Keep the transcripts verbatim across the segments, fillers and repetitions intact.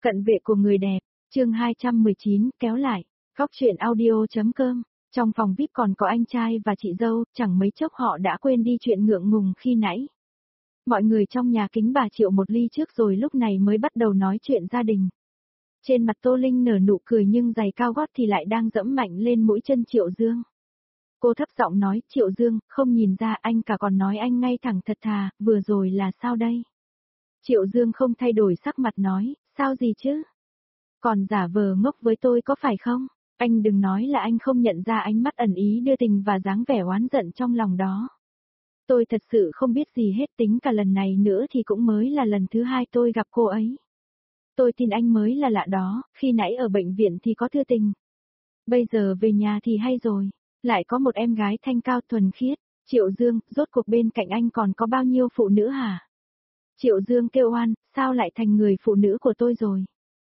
Cận vệ của người đẹp, chương hai trăm mười chín, kéo lại, góc truyện audio.com. Trong phòng vi ai pi còn có anh trai và chị dâu, chẳng mấy chốc họ đã quên đi chuyện ngượng ngùng khi nãy. Mọi người trong nhà kính bà Triệu một ly trước rồi lúc này mới bắt đầu nói chuyện gia đình. Trên mặt Tô Linh nở nụ cười nhưng giày cao gót thì lại đang dẫm mạnh lên mũi chân Triệu Dương. Cô thấp giọng nói, Triệu Dương, không nhìn ra anh cả còn nói anh ngay thẳng thật thà, vừa rồi là sao đây? Triệu Dương không thay đổi sắc mặt nói, sao gì chứ? Còn giả vờ ngốc với tôi có phải không? Anh đừng nói là anh không nhận ra ánh mắt ẩn ý đưa tình và dáng vẻ oán giận trong lòng đó. Tôi thật sự không biết gì hết, tính cả lần này nữa thì cũng mới là lần thứ hai tôi gặp cô ấy. Tôi tin anh mới là lạ đó, khi nãy ở bệnh viện thì có thư tình. Bây giờ về nhà thì hay rồi, lại có một em gái thanh cao thuần khiết. Triệu Dương, rốt cuộc bên cạnh anh còn có bao nhiêu phụ nữ hả? Triệu Dương kêu oan, sao lại thành người phụ nữ của tôi rồi?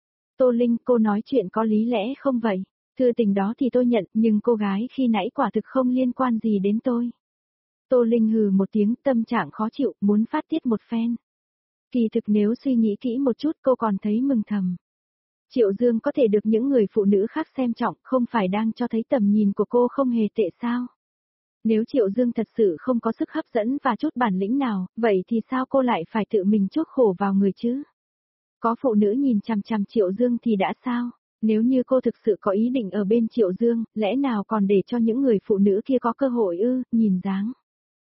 Tô Linh, cô nói chuyện có lý lẽ không vậy? Thư tình đó thì tôi nhận, nhưng cô gái khi nãy quả thực không liên quan gì đến tôi. Tô Linh hừ một tiếng, tâm trạng khó chịu, muốn phát tiết một phen. Kỳ thực nếu suy nghĩ kỹ một chút cô còn thấy mừng thầm. Triệu Dương có thể được những người phụ nữ khác xem trọng, không phải đang cho thấy tầm nhìn của cô không hề tệ sao? Nếu Triệu Dương thật sự không có sức hấp dẫn và chút bản lĩnh nào, vậy thì sao cô lại phải tự mình chuốc khổ vào người chứ? Có phụ nữ nhìn chằm chằm Triệu Dương thì đã sao? Nếu như cô thực sự có ý định ở bên Triệu Dương, lẽ nào còn để cho những người phụ nữ kia có cơ hội ư, nhìn dáng.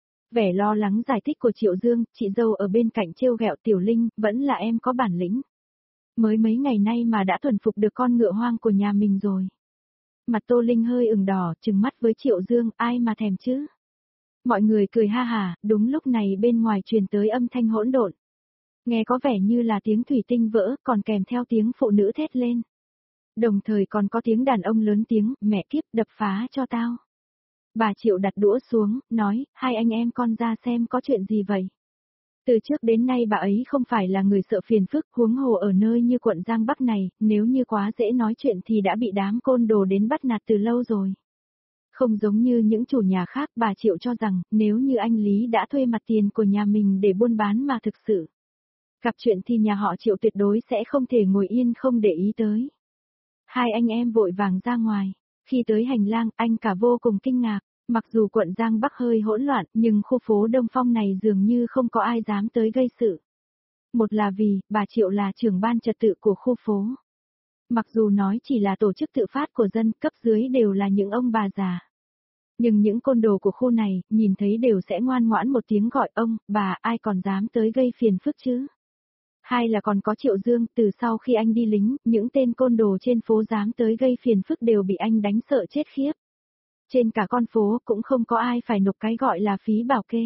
Vẻ lo lắng giải thích của Triệu Dương, chị dâu ở bên cạnh trêu ghẹo Tiểu Linh, vẫn là em có bản lĩnh. Mới mấy ngày nay mà đã thuần phục được con ngựa hoang của nhà mình rồi. Mặt Tô Linh hơi ửng đỏ, trừng mắt với Triệu Dương, ai mà thèm chứ? Mọi người cười ha hà, đúng lúc này bên ngoài truyền tới âm thanh hỗn độn. Nghe có vẻ như là tiếng thủy tinh vỡ, còn kèm theo tiếng phụ nữ thét lên. Đồng thời còn có tiếng đàn ông lớn tiếng, mẹ kiếp, đập phá cho tao. Bà Triệu đặt đũa xuống, nói, hai anh em con ra xem có chuyện gì vậy. Từ trước đến nay bà ấy không phải là người sợ phiền phức, huống hồ ở nơi như quận Giang Bắc này, nếu như quá dễ nói chuyện thì đã bị đám côn đồ đến bắt nạt từ lâu rồi. Không giống như những chủ nhà khác, bà Triệu cho rằng, nếu như anh Lý đã thuê mặt tiền của nhà mình để buôn bán mà thực sự gặp chuyện thì nhà họ Triệu tuyệt đối sẽ không thể ngồi yên không để ý tới. Hai anh em vội vàng ra ngoài. Khi tới hành lang, anh cả vô cùng kinh ngạc. Mặc dù quận Giang Bắc hơi hỗn loạn, nhưng khu phố Đông Phong này dường như không có ai dám tới gây sự. Một là vì, bà Triệu là trưởng ban trật tự của khu phố. Mặc dù nói chỉ là tổ chức tự phát của dân, cấp dưới đều là những ông bà già. Nhưng những côn đồ của khu này, nhìn thấy đều sẽ ngoan ngoãn một tiếng gọi ông, bà, ai còn dám tới gây phiền phức chứ? Hai là còn có Triệu Dương, từ sau khi anh đi lính, những tên côn đồ trên phố dám tới gây phiền phức đều bị anh đánh sợ chết khiếp. Trên cả con phố cũng không có ai phải nộp cái gọi là phí bảo kê.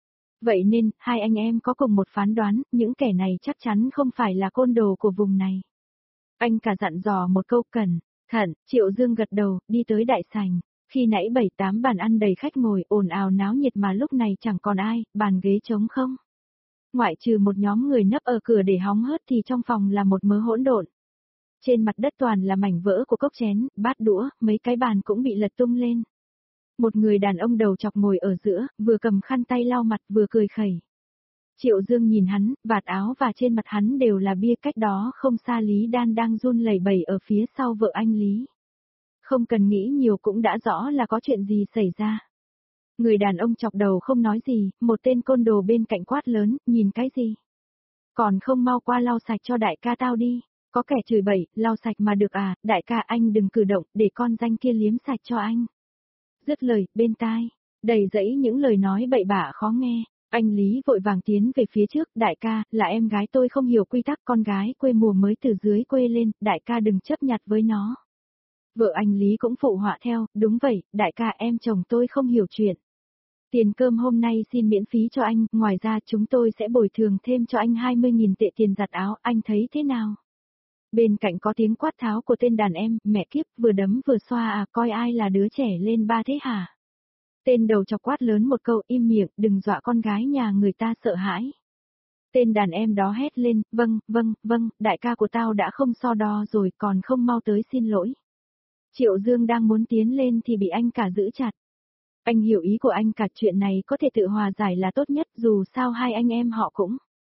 Vậy nên, hai anh em có cùng một phán đoán, những kẻ này chắc chắn không phải là côn đồ của vùng này. Anh cả dặn dò một câu cẩn thận, Triệu Dương gật đầu, đi tới đại sảnh. Khi nãy bảy tám bàn ăn đầy khách ngồi, ồn ào náo nhiệt mà lúc này chẳng còn ai, bàn ghế trống không. Ngoại trừ một nhóm người nấp ở cửa để hóng hớt thì trong phòng là một mớ hỗn độn. Trên mặt đất toàn là mảnh vỡ của cốc chén, bát đũa, mấy cái bàn cũng bị lật tung lên. Một người đàn ông đầu chọc ngồi ở giữa, vừa cầm khăn tay lau mặt vừa cười khẩy. Triệu Dương nhìn hắn, vạt áo và trên mặt hắn đều là bia, cách đó không xa Lý Đan đang run lẩy bẩy ở phía sau vợ anh Lý. Không cần nghĩ nhiều cũng đã rõ là có chuyện gì xảy ra. Người đàn ông chọc đầu không nói gì, một tên côn đồ bên cạnh quát lớn, nhìn cái gì? Còn không mau qua lau sạch cho đại ca tao đi. Có kẻ chửi bậy, lau sạch mà được à, đại ca anh đừng cử động, để con danh kia liếm sạch cho anh. Dứt lời, bên tai, đầy dẫy những lời nói bậy bạ khó nghe. Anh Lý vội vàng tiến về phía trước, đại ca, là em gái tôi không hiểu quy tắc, con gái quê mùa mới từ dưới quê lên, đại ca đừng chấp nhặt với nó. Vợ anh Lý cũng phụ họa theo, đúng vậy, đại ca em chồng tôi không hiểu chuyện. Tiền cơm hôm nay xin miễn phí cho anh, ngoài ra chúng tôi sẽ bồi thường thêm cho anh hai mươi nghìn tệ tiền giặt áo, anh thấy thế nào? Bên cạnh có tiếng quát tháo của tên đàn em, mẹ kiếp, vừa đấm vừa xoa à, coi ai là đứa trẻ lên ba thế hả? Tên đầu chọc quát lớn một câu, im miệng, đừng dọa con gái nhà người ta sợ hãi. Tên đàn em đó hét lên, vâng, vâng, vâng, đại ca của tao đã không so đo rồi, còn không mau tới xin lỗi. Triệu Dương đang muốn tiến lên thì bị anh cả giữ chặt. Anh hiểu ý của anh cả, chuyện này có thể tự hòa giải là tốt nhất, dù sao hai anh em họ cũng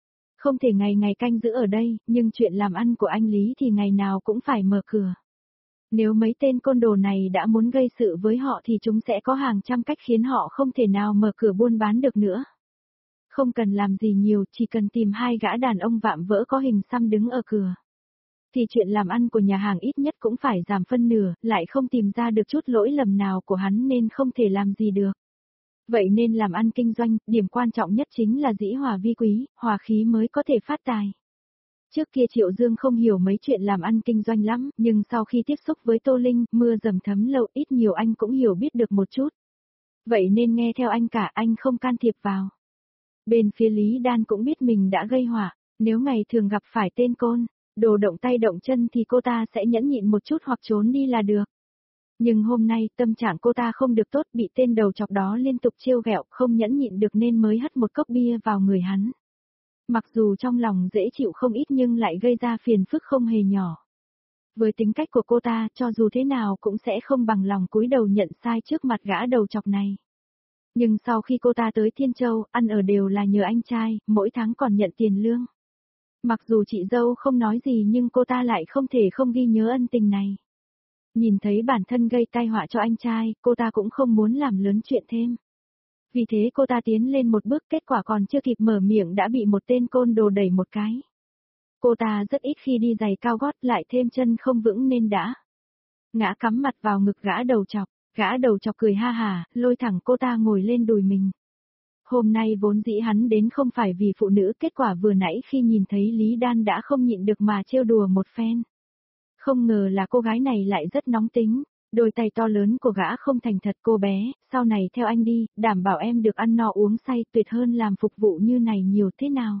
không thể ngày ngày canh giữ ở đây, nhưng chuyện làm ăn của anh Lý thì ngày nào cũng phải mở cửa. Nếu mấy tên côn đồ này đã muốn gây sự với họ thì chúng sẽ có hàng trăm cách khiến họ không thể nào mở cửa buôn bán được nữa. Không cần làm gì nhiều, chỉ cần tìm hai gã đàn ông vạm vỡ có hình xăm đứng ở cửa. Thì chuyện làm ăn của nhà hàng ít nhất cũng phải giảm phân nửa, lại không tìm ra được chút lỗi lầm nào của hắn nên không thể làm gì được. Vậy nên làm ăn kinh doanh, điểm quan trọng nhất chính là dĩ hòa vi quý, hòa khí mới có thể phát tài. Trước kia Triệu Dương không hiểu mấy chuyện làm ăn kinh doanh lắm, nhưng sau khi tiếp xúc với Tô Linh, mưa dầm thấm lâu ít nhiều anh cũng hiểu biết được một chút. Vậy nên nghe theo anh cả, anh không can thiệp vào. Bên phía Lý Đan cũng biết mình đã gây họa, nếu ngày thường gặp phải tên côn, đồ động tay động chân thì cô ta sẽ nhẫn nhịn một chút hoặc trốn đi là được. Nhưng hôm nay tâm trạng cô ta không được tốt, bị tên đầu chọc đó liên tục trêu ghẹo, không nhẫn nhịn được nên mới hất một cốc bia vào người hắn. Mặc dù trong lòng dễ chịu không ít nhưng lại gây ra phiền phức không hề nhỏ. Với tính cách của cô ta, cho dù thế nào cũng sẽ không bằng lòng cúi đầu nhận sai trước mặt gã đầu chọc này. Nhưng sau khi cô ta tới Thiên Châu, ăn ở đều là nhờ anh trai, mỗi tháng còn nhận tiền lương. Mặc dù chị dâu không nói gì nhưng cô ta lại không thể không ghi nhớ ân tình này. Nhìn thấy bản thân gây tai họa cho anh trai, cô ta cũng không muốn làm lớn chuyện thêm. Vì thế cô ta tiến lên một bước, kết quả còn chưa kịp mở miệng đã bị một tên côn đồ đẩy một cái. Cô ta rất ít khi đi giày cao gót, lại thêm chân không vững nên đã ngã cắm mặt vào ngực gã đầu chọc. Gã đầu chọc cười ha hà, lôi thẳng cô ta ngồi lên đùi mình. Hôm nay vốn dĩ hắn đến không phải vì phụ nữ, kết quả vừa nãy khi nhìn thấy Lý Đan đã không nhịn được mà trêu đùa một phen. Không ngờ là cô gái này lại rất nóng tính, đôi tay to lớn của gã không thành thật. Cô bé, sau này theo anh đi, đảm bảo em được ăn no uống say, tuyệt hơn làm phục vụ như này nhiều thế nào.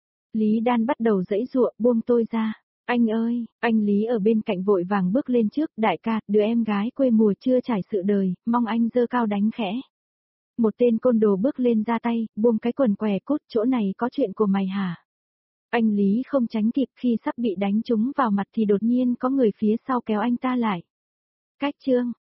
Lý Đan bắt đầu giãy giụa, buông tôi ra. Anh ơi, anh Lý ở bên cạnh vội vàng bước lên trước, đại ca, đứa em gái quê mùa chưa trải sự đời, mong anh giơ cao đánh khẽ. Một tên côn đồ bước lên ra tay, buông cái quần què cút, chỗ này có chuyện của mày hả? Anh Lý không tránh kịp, khi sắp bị đánh trúng vào mặt thì đột nhiên có người phía sau kéo anh ta lại. Cách chương